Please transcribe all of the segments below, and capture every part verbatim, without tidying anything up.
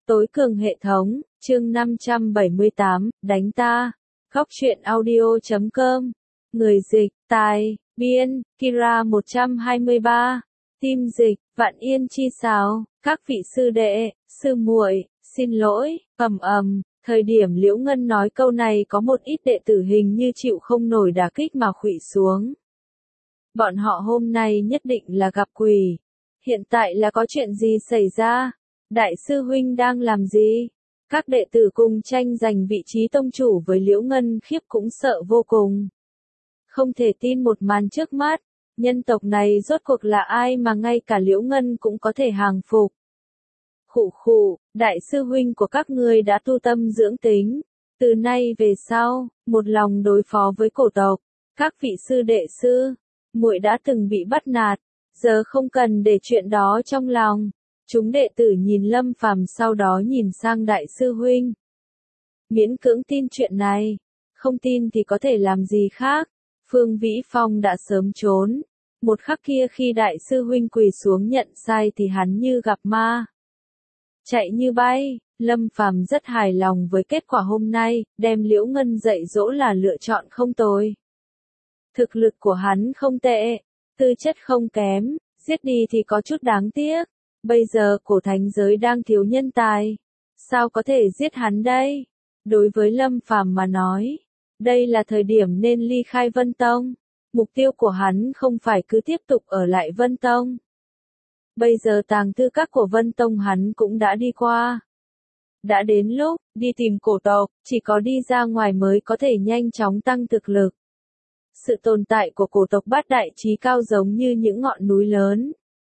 Tối cường hệ thống, chương năm trăm bảy mươi tám, đánh ta. Góc truyện audio chấm com. Người dịch, tài, biên, Kira một trăm hai mươi ba. Team dịch, Vạn Yên Chi Sáo. Các vị sư đệ, sư muội, xin lỗi, ầm ầm. Thời điểm Liễu Ngân nói câu này có một ít đệ tử hình như chịu không nổi đả kích mà khuỵu xuống. Bọn họ hôm nay nhất định là gặp quỷ. Hiện tại là có chuyện gì xảy ra? Đại sư huynh đang làm gì? Các đệ tử cùng tranh giành vị trí tông chủ với Liễu Ngân khiếp cũng sợ vô cùng. Không thể tin một màn trước mắt, nhân tộc này rốt cuộc là ai mà ngay cả Liễu Ngân cũng có thể hàng phục. Khụ khụ, đại sư huynh của các ngươi đã tu tâm dưỡng tính, từ nay về sau, một lòng đối phó với cổ tộc. Các vị sư đệ sư, muội đã từng bị bắt nạt, giờ không cần để chuyện đó trong lòng. Chúng đệ tử nhìn Lâm Phàm sau đó nhìn sang đại sư huynh. Miễn cưỡng tin chuyện này, không tin thì có thể làm gì khác. Phương Vĩ Phong đã sớm trốn. Một khắc kia khi đại sư huynh quỳ xuống nhận sai thì hắn như gặp ma. Chạy như bay, Lâm Phàm rất hài lòng với kết quả hôm nay, đem Liễu Ngân dạy dỗ là lựa chọn không tồi. Thực lực của hắn không tệ, tư chất không kém, giết đi thì có chút đáng tiếc. Bây giờ cổ thánh giới đang thiếu nhân tài, sao có thể giết hắn đây? Đối với Lâm Phàm mà nói, đây là thời điểm nên ly khai Vân Tông. Mục tiêu của hắn không phải cứ tiếp tục ở lại Vân Tông. Bây giờ tàng thư các của Vân Tông hắn cũng đã đi qua. Đã đến lúc đi tìm cổ tộc, chỉ có đi ra ngoài mới có thể nhanh chóng tăng thực lực. Sự tồn tại của cổ tộc bát đại trí cao giống như những ngọn núi lớn,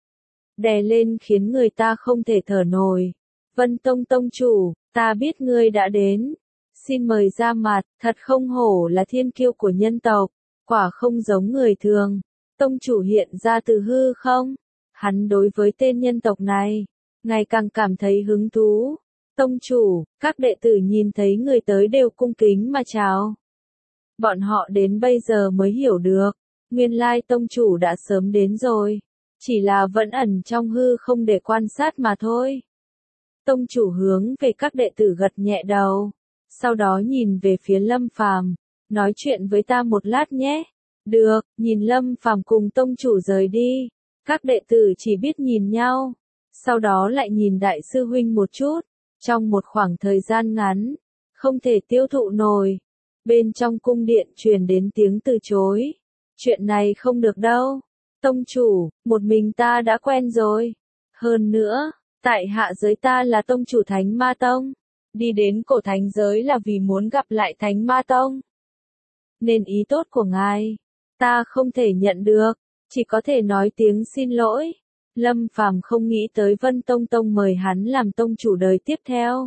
đè lên khiến người ta không thể thở nổi. Vân Tông tông chủ, ta biết ngươi đã đến. Xin mời ra mặt, thật không hổ là thiên kiêu của nhân tộc, quả không giống người thường. Tông chủ hiện ra từ hư không? Hắn đối với tên nhân tộc này, ngày càng cảm thấy hứng thú. Tông chủ, các đệ tử nhìn thấy người tới đều cung kính mà chào. Bọn họ đến bây giờ mới hiểu được, nguyên lai tông chủ đã sớm đến rồi. Chỉ là vẫn ẩn trong hư không để quan sát mà thôi. Tông chủ hướng về các đệ tử gật nhẹ đầu. Sau đó nhìn về phía Lâm Phàm, nói chuyện với ta một lát nhé. Được, nhìn Lâm Phàm cùng tông chủ rời đi. Các đệ tử chỉ biết nhìn nhau. Sau đó lại nhìn đại sư huynh một chút. Trong một khoảng thời gian ngắn, không thể tiêu thụ nổi. Bên trong cung điện truyền đến tiếng từ chối. Chuyện này không được đâu. Tông chủ, một mình ta đã quen rồi. Hơn nữa, tại hạ giới ta là tông chủ Thánh Ma Tông. Đi đến cổ thánh giới là vì muốn gặp lại Thánh Ma Tông. Nên ý tốt của ngài, ta không thể nhận được, chỉ có thể nói tiếng xin lỗi. Lâm Phàm không nghĩ tới Vân Tông Tông mời hắn làm tông chủ đời tiếp theo.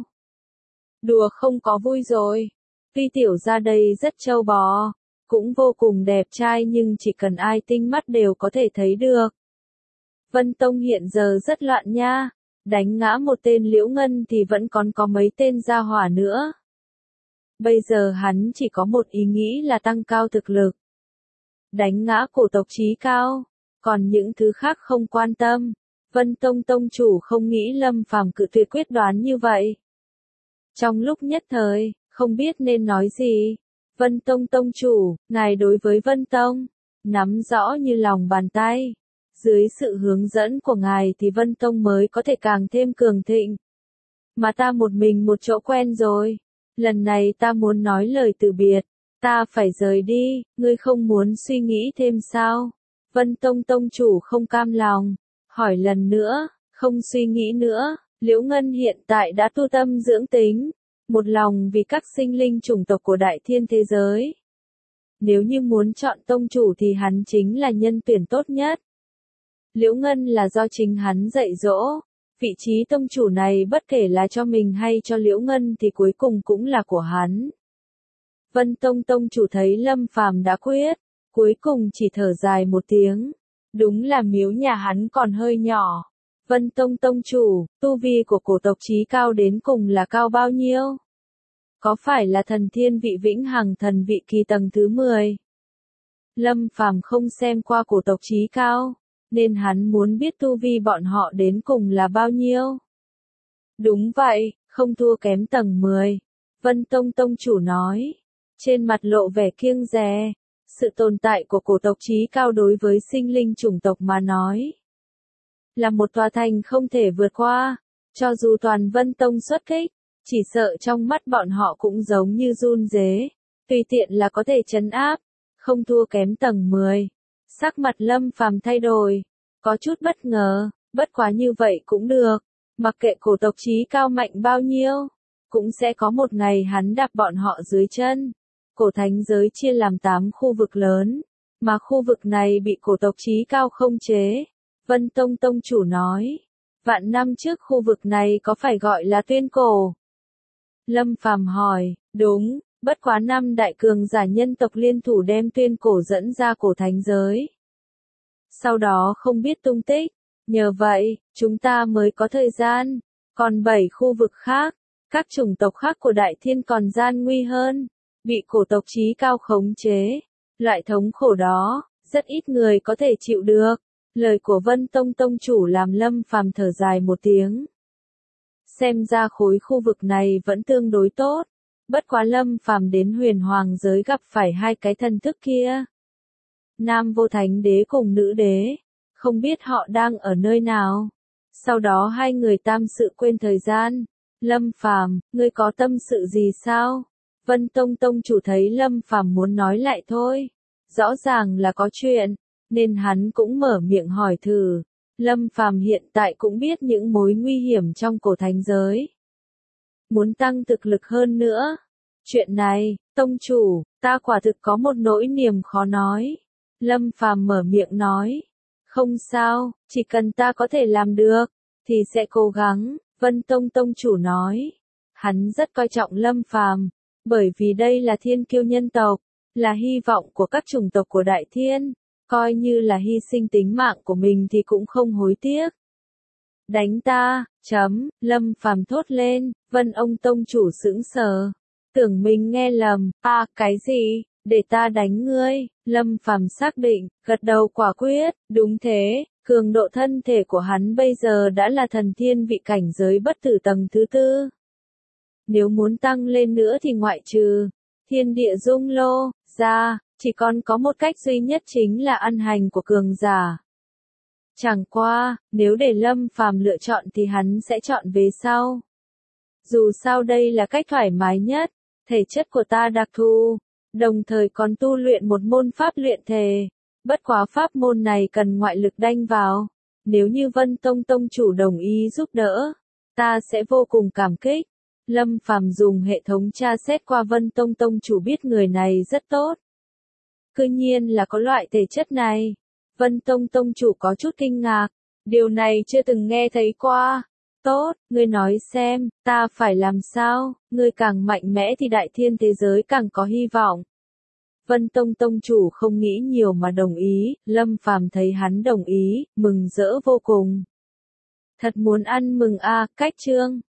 Đùa không có vui rồi. Tuy tiểu ra đây rất trâu bò, cũng vô cùng đẹp trai nhưng chỉ cần ai tinh mắt đều có thể thấy được. Vân Tông hiện giờ rất loạn nha, đánh ngã một tên Liễu Ngân thì vẫn còn có mấy tên gia hỏa nữa. Bây giờ hắn chỉ có một ý nghĩ là tăng cao thực lực. Đánh ngã cổ tộc trí cao, còn những thứ khác không quan tâm. Vân Tông Tông chủ không nghĩ Lâm Phàm cự tuyệt quyết đoán như vậy. Trong lúc nhất thời, không biết nên nói gì. Vân Tông Tông chủ, ngài đối với Vân Tông, nắm rõ như lòng bàn tay. Dưới sự hướng dẫn của ngài thì Vân Tông mới có thể càng thêm cường thịnh. Mà ta một mình một chỗ quen rồi. Lần này ta muốn nói lời từ biệt. Ta phải rời đi, ngươi không muốn suy nghĩ thêm sao? Vân Tông Tông chủ không cam lòng. Hỏi lần nữa, không suy nghĩ nữa. Liễu Ngân hiện tại đã tu tâm dưỡng tính. Một lòng vì các sinh linh chủng tộc của đại thiên thế giới. Nếu như muốn chọn tông chủ thì hắn chính là nhân tuyển tốt nhất. Liễu Ngân là do chính hắn dạy dỗ. Vị trí tông chủ này bất kể là cho mình hay cho Liễu Ngân thì cuối cùng cũng là của hắn. Vân Tông Tông chủ thấy Lâm Phàm đã quyết, cuối cùng chỉ thở dài một tiếng. Đúng là miếu nhà hắn còn hơi nhỏ. Vân Tông Tông chủ, tu vi của cổ tộc trí cao đến cùng là cao bao nhiêu? Có phải là thần thiên vị vĩnh hằng thần vị kỳ tầng thứ mười? Lâm Phàm không xem qua cổ tộc trí cao, nên hắn muốn biết tu vi bọn họ đến cùng là bao nhiêu. Đúng vậy, không thua kém tầng mười. Vân Tông Tông chủ nói. Trên mặt lộ vẻ kiêng dè. Sự tồn tại của cổ tộc trí cao đối với sinh linh chủng tộc mà nói. Là một tòa thành không thể vượt qua. Cho dù toàn Vân Tông xuất kích, chỉ sợ trong mắt bọn họ cũng giống như run rế. Tùy tiện là có thể trấn áp. Không thua kém tầng mười. Sắc mặt Lâm Phàm thay đổi. Có chút bất ngờ, bất quá như vậy cũng được. Mặc kệ cổ tộc trí cao mạnh bao nhiêu, cũng sẽ có một ngày hắn đạp bọn họ dưới chân. Cổ thánh giới chia làm tám khu vực lớn, mà khu vực này bị cổ tộc trí cao không chế. Vân Tông Tông chủ nói, vạn năm trước khu vực này có phải gọi là Tuyên Cổ? Lâm Phàm hỏi, đúng, bất quá năm đại cường giả nhân tộc liên thủ đem Tuyên Cổ dẫn ra cổ thánh giới. Sau đó không biết tung tích, nhờ vậy, chúng ta mới có thời gian. Còn bảy khu vực khác, các chủng tộc khác của Đại Thiên còn gian nguy hơn, bị cổ tộc trí cao khống chế. Loại thống khổ đó, rất ít người có thể chịu được. Lời của Vân Tông Tông chủ làm Lâm Phàm thở dài một tiếng. Xem ra khối khu vực này vẫn tương đối tốt. Bất quá Lâm Phàm đến Huyền Hoàng giới gặp phải hai cái thần thức kia. Nam Vô Thánh Đế cùng Nữ Đế, không biết họ đang ở nơi nào. Sau đó hai người tam sự quên thời gian. Lâm Phàm, ngươi có tâm sự gì sao? Vân Tông Tông chủ thấy Lâm Phàm muốn nói lại thôi. Rõ ràng là có chuyện, nên hắn cũng mở miệng hỏi thử. Lâm Phàm hiện tại cũng biết những mối nguy hiểm trong cổ thánh giới. Muốn tăng thực lực hơn nữa. Chuyện này, Tông chủ, ta quả thực có một nỗi niềm khó nói. Lâm Phàm mở miệng nói. Không sao, chỉ cần ta có thể làm được, thì sẽ cố gắng, Vân Tông Tông chủ nói. Hắn rất coi trọng Lâm Phàm, bởi vì đây là thiên kiêu nhân tộc, là hy vọng của các chủng tộc của Đại Thiên, coi như là hy sinh tính mạng của mình thì cũng không hối tiếc. Đánh ta, chấm, Lâm Phàm thốt lên, Vân ông Tông chủ sững sờ, tưởng mình nghe lầm, à, cái gì? Để ta đánh ngươi, Lâm Phàm xác định, gật đầu quả quyết, đúng thế, cường độ thân thể của hắn bây giờ đã là thần thiên vị cảnh giới bất tử tầng thứ tư. Nếu muốn tăng lên nữa thì ngoại trừ thiên địa dung lô ra, chỉ còn có một cách duy nhất chính là ăn hành của cường giả. Chẳng qua, nếu để Lâm Phàm lựa chọn thì hắn sẽ chọn về sau. Dù sao đây là cách thoải mái nhất, thể chất của ta đặc thù. Đồng thời còn tu luyện một môn pháp luyện thể. Bất quá pháp môn này cần ngoại lực đanh vào. Nếu như Vân Tông Tông chủ đồng ý giúp đỡ, ta sẽ vô cùng cảm kích. Lâm Phàm dùng hệ thống tra xét qua Vân Tông Tông chủ biết người này rất tốt. Cư nhiên là có loại thể chất này. Vân Tông Tông chủ có chút kinh ngạc. Điều này chưa từng nghe thấy qua. Tốt, ngươi nói xem, ta phải làm sao, ngươi càng mạnh mẽ thì Đại Thiên thế giới càng có hy vọng. Vân Tông Tông chủ không nghĩ nhiều mà đồng ý, Lâm Phàm thấy hắn đồng ý, mừng rỡ vô cùng. Thật muốn ăn mừng a, cách chương.